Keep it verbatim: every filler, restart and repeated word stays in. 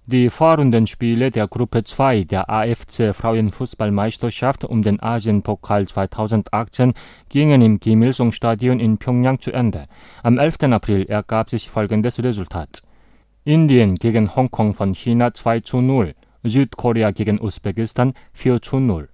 Die Vorrundenspiele der Gruppe zwei der A F C Frauenfußballmeisterschaft um den Asienpokal zweitausendachtzehn gingen im Kim Il-sung-Stadion in Pjöngjang zu Ende. Am elften April ergab sich folgendes Resultat. Indien gegen Hongkong von China zwei zu null, Südkorea gegen Usbekistan vier zu null.